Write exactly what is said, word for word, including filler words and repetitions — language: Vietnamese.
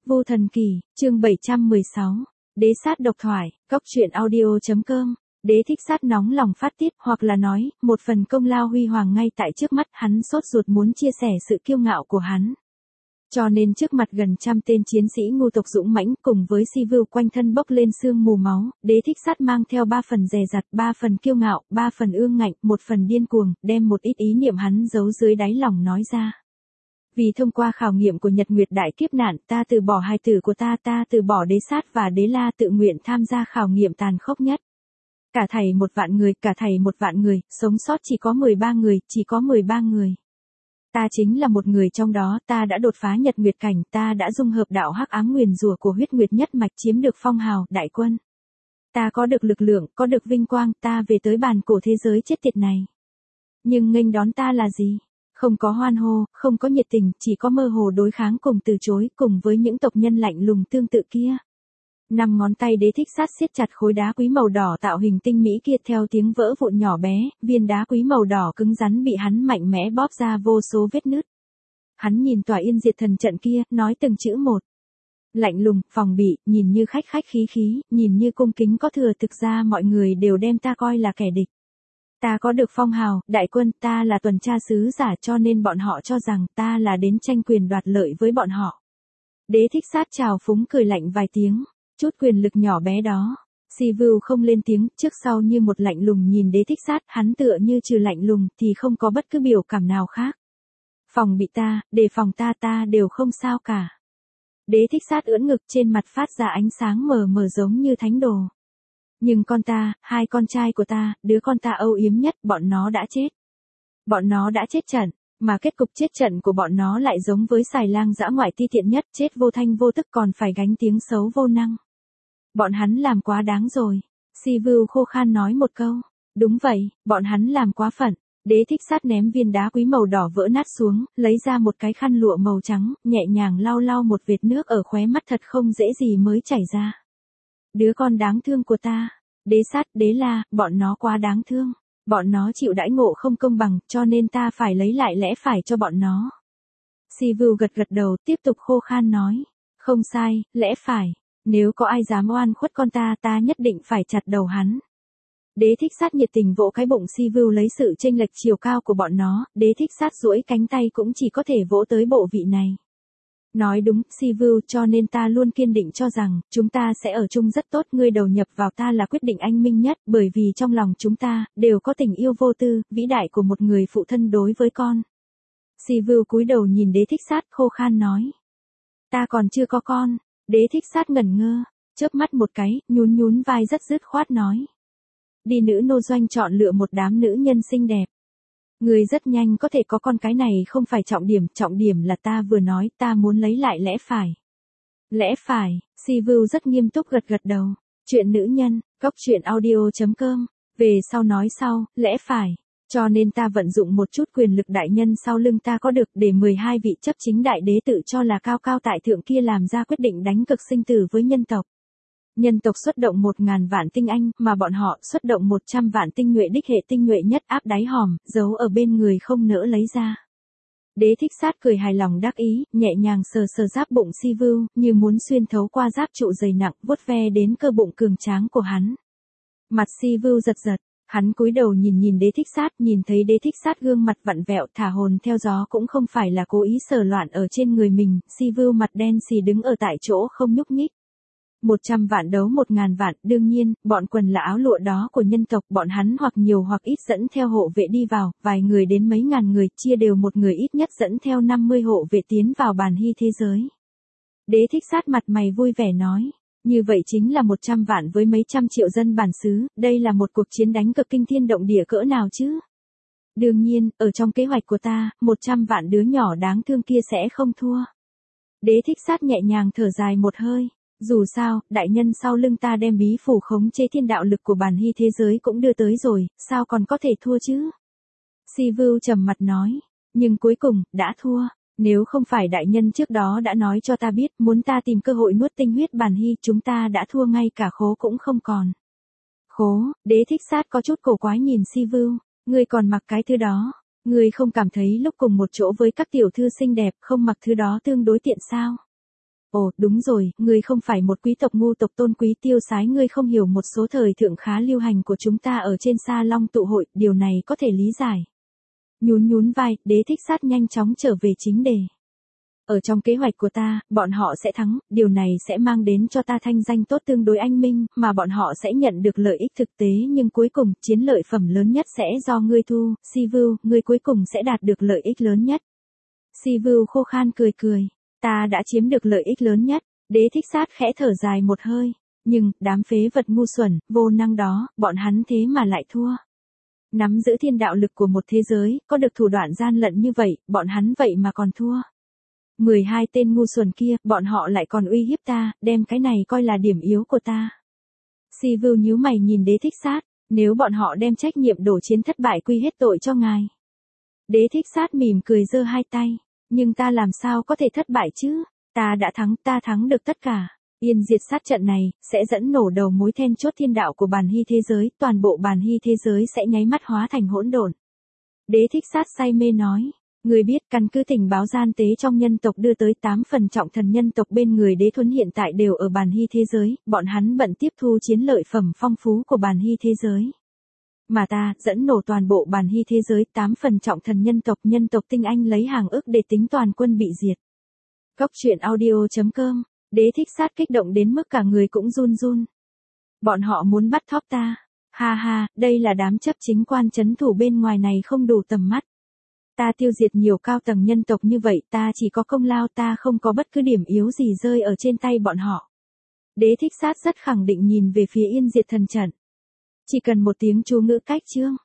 Vô Thần Kỳ, chương bảy trăm mười sáu. Đế sát độc thoại, góc truyện audio.com. Đế thích sát nóng lòng phát tiết, hoặc là nói, một phần công lao huy hoàng ngay tại trước mắt, hắn sốt ruột muốn chia sẻ sự kiêu ngạo của hắn. Cho nên trước mặt gần trăm tên chiến sĩ ngu tộc dũng mãnh cùng với si vưu quanh thân bốc lên sương mù máu, đế thích sát mang theo ba phần dè dặt, ba phần kiêu ngạo, ba phần ương ngạnh, một phần điên cuồng, đem một ít ý niệm hắn giấu dưới đáy lòng nói ra. Vì thông qua khảo nghiệm của Nhật Nguyệt đại kiếp nạn, ta từ bỏ hài tử của ta, ta từ bỏ đế sát và đế la, tự nguyện tham gia khảo nghiệm tàn khốc nhất. Cả thảy một vạn người, cả thảy một vạn người, sống sót chỉ có mười ba người, chỉ có mười ba người. Ta chính là một người trong đó, ta đã đột phá Nhật Nguyệt cảnh, ta đã dung hợp đạo hắc ám nguyền rủa của huyết nguyệt nhất mạch, chiếm được phong hào đại quân. Ta có được lực lượng, có được vinh quang, ta về tới bàn cổ thế giới chết tiệt này. Nhưng nghênh đón ta là gì? Không có hoan hô, không có nhiệt tình, chỉ có mơ hồ đối kháng cùng từ chối, cùng với những tộc nhân lạnh lùng tương tự kia. Năm ngón tay đế thích sát siết chặt khối đá quý màu đỏ tạo hình tinh mỹ kia, theo tiếng vỡ vụn nhỏ bé, viên đá quý màu đỏ cứng rắn bị hắn mạnh mẽ bóp ra vô số vết nứt. Hắn nhìn tòa yên diệt thần trận kia, nói từng chữ một. Lạnh lùng, phòng bị, nhìn như khách khách khí khí, nhìn như cung kính có thừa, thực ra mọi người đều đem ta coi là kẻ địch. Ta có được phong hào, đại quân, ta là tuần tra sứ giả, cho nên bọn họ cho rằng ta là đến tranh quyền đoạt lợi với bọn họ. Đế thích sát trào phúng cười lạnh vài tiếng, chút quyền lực nhỏ bé đó. Si Vưu không lên tiếng, trước sau như một lạnh lùng nhìn đế thích sát, hắn tựa như trừ lạnh lùng thì không có bất cứ biểu cảm nào khác. Phòng bị ta, đề phòng ta, ta đều không sao cả. Đế thích sát ưỡn ngực, trên mặt phát ra ánh sáng mờ mờ giống như thánh đồ. Nhưng con ta, hai con trai của ta, đứa con ta âu yếm nhất, bọn nó đã chết. Bọn nó đã chết trận, mà kết cục chết trận của bọn nó lại giống với xài lang dã ngoại ti tiện nhất, chết vô thanh vô tức còn phải gánh tiếng xấu vô năng. Bọn hắn làm quá đáng rồi. Si Vưu khô khan nói một câu. Đúng vậy, bọn hắn làm quá phận. Đế thích sát ném viên đá quý màu đỏ vỡ nát xuống, lấy ra một cái khăn lụa màu trắng, nhẹ nhàng lau lau một vệt nước ở khóe mắt, thật không dễ gì mới chảy ra. Đứa con đáng thương của ta, đế sát, đế la, bọn nó quá đáng thương. Bọn nó chịu đãi ngộ không công bằng, cho nên ta phải lấy lại lẽ phải cho bọn nó. Si Vưu gật gật đầu, tiếp tục khô khan nói. Không sai, lẽ phải. Nếu có ai dám oan khuất con ta, ta nhất định phải chặt đầu hắn. Đế thích sát nhiệt tình vỗ cái bụng Si Vưu, lấy sự chênh lệch chiều cao của bọn nó, đế thích sát duỗi cánh tay cũng chỉ có thể vỗ tới bộ vị này. Nói đúng, Si Vưu, cho nên ta luôn kiên định cho rằng, chúng ta sẽ ở chung rất tốt, ngươi đầu nhập vào ta là quyết định anh minh nhất, bởi vì trong lòng chúng ta, đều có tình yêu vô tư, vĩ đại của một người phụ thân đối với con. Si Vưu cúi đầu nhìn đế thích sát, khô khan nói. Ta còn chưa có con. Đế thích sát ngẩn ngơ, chớp mắt một cái, nhún nhún vai rất dứt khoát nói. Đi nữ nô doanh chọn lựa một đám nữ nhân xinh đẹp. Người rất nhanh có thể có con, cái này không phải trọng điểm, trọng điểm là ta vừa nói, ta muốn lấy lại lẽ phải. Lẽ phải, Si Vưu rất nghiêm túc gật gật đầu. Chuyện nữ nhân, góc truyện audio.com, về sau nói sau, lẽ phải. Cho nên ta vận dụng một chút quyền lực đại nhân sau lưng ta có được, để mười hai vị chấp chính đại đế tự cho là cao cao tại thượng kia làm ra quyết định đánh cực sinh tử với nhân tộc. Nhân tộc xuất động một ngàn vạn tinh anh, mà bọn họ xuất động một trăm vạn tinh nhuệ, đích hệ tinh nhuệ nhất, áp đáy hòm, giấu ở bên người không nỡ lấy ra. Đế thích sát cười hài lòng đắc ý, nhẹ nhàng sờ sờ giáp bụng Si Vưu, như muốn xuyên thấu qua giáp trụ dày nặng, vuốt ve đến cơ bụng cường tráng của hắn. Mặt Si Vưu giật giật. Hắn cúi đầu nhìn nhìn đế thích sát, nhìn thấy đế thích sát gương mặt vặn vẹo, thả hồn theo gió, cũng không phải là cố ý sờ loạn ở trên người mình. Si Vưu mặt đen xì đứng ở tại chỗ không nhúc nhích. Một trăm vạn đấu một ngàn vạn, đương nhiên, bọn quần là áo lụa đó của nhân tộc, bọn hắn hoặc nhiều hoặc ít dẫn theo hộ vệ đi vào, vài người đến mấy ngàn người, chia đều một người ít nhất dẫn theo năm mươi hộ vệ tiến vào bàn hy thế giới. Đế thích sát mặt mày vui vẻ nói. Như vậy chính là một trăm vạn với mấy trăm triệu dân bản xứ, đây là một cuộc chiến đánh cực kinh thiên động địa cỡ nào chứ? Đương nhiên, ở trong kế hoạch của ta, một trăm vạn đứa nhỏ đáng thương kia sẽ không thua. Đế thích sát nhẹ nhàng thở dài một hơi. Dù sao, đại nhân sau lưng ta đem bí phủ khống chế thiên đạo lực của bản hy thế giới cũng đưa tới rồi, sao còn có thể thua chứ? Si Vưu trầm mặt nói. Nhưng cuối cùng, đã thua. Nếu không phải đại nhân trước đó đã nói cho ta biết, muốn ta tìm cơ hội nuốt tinh huyết bản hy, chúng ta đã thua, ngay cả khố cũng không còn. Khố, đế thích sát có chút cổ quái nhìn Si Vưu, ngươi còn mặc cái thứ đó, ngươi không cảm thấy lúc cùng một chỗ với các tiểu thư xinh đẹp, không mặc thứ đó tương đối tiện sao? Ồ, đúng rồi, ngươi không phải một quý tộc ngu tộc tôn quý tiêu sái, ngươi không hiểu một số thời thượng khá lưu hành của chúng ta ở trên sa long tụ hội, điều này có thể lý giải. Nhún nhún vai, Đế Thích Sát nhanh chóng trở về chính đề. Ở trong kế hoạch của ta, bọn họ sẽ thắng, điều này sẽ mang đến cho ta thanh danh tốt tương đối anh minh, mà bọn họ sẽ nhận được lợi ích thực tế, nhưng cuối cùng, chiến lợi phẩm lớn nhất sẽ do ngươi thu, Sivu, ngươi cuối cùng sẽ đạt được lợi ích lớn nhất. Sivu khô khan cười cười, ta đã chiếm được lợi ích lớn nhất. Đế Thích Sát khẽ thở dài một hơi, nhưng, đám phế vật ngu xuẩn, vô năng đó, bọn hắn thế mà lại thua. Nắm giữ thiên đạo lực của một thế giới, có được thủ đoạn gian lận như vậy, bọn hắn vậy mà còn thua. mười hai tên ngu xuẩn kia, bọn họ lại còn uy hiếp ta, đem cái này coi là điểm yếu của ta. Sivu nhíu mày nhìn Đế Thích Sát, nếu bọn họ đem trách nhiệm đổ chiến thất bại quy hết tội cho ngài. Đế Thích Sát mỉm cười giơ hai tay, nhưng ta làm sao có thể thất bại chứ, ta đã thắng, ta thắng được tất cả. Yên diệt sát trận này, sẽ dẫn nổ đầu mối then chốt thiên đạo của bàn hy thế giới, toàn bộ bàn hy thế giới sẽ nháy mắt hóa thành hỗn độn. Đế Thích Sát say mê nói. Người biết, căn cứ tình báo gian tế trong nhân tộc đưa tới tám phần trọng thần nhân tộc bên người Đế Thuấn hiện tại đều ở bàn hy thế giới, bọn hắn bận tiếp thu chiến lợi phẩm phong phú của bàn hy thế giới. Mà ta, dẫn nổ toàn bộ bàn hy thế giới, tám phần trọng thần nhân tộc, nhân tộc tinh anh lấy hàng ức để tính toàn quân bị diệt. Góc truyện audio chấm com, Đế Thích Sát kích động đến mức cả người cũng run run. Bọn họ muốn bắt thóp ta. Ha ha, đây là đám chấp chính quan trấn thủ bên ngoài này không đủ tầm mắt. Ta tiêu diệt nhiều cao tầng nhân tộc như vậy, ta chỉ có công lao, ta không có bất cứ điểm yếu gì rơi ở trên tay bọn họ. Đế Thích Sát rất khẳng định nhìn về phía Yên Diệt thần trận. Chỉ cần một tiếng chú ngữ cách chương.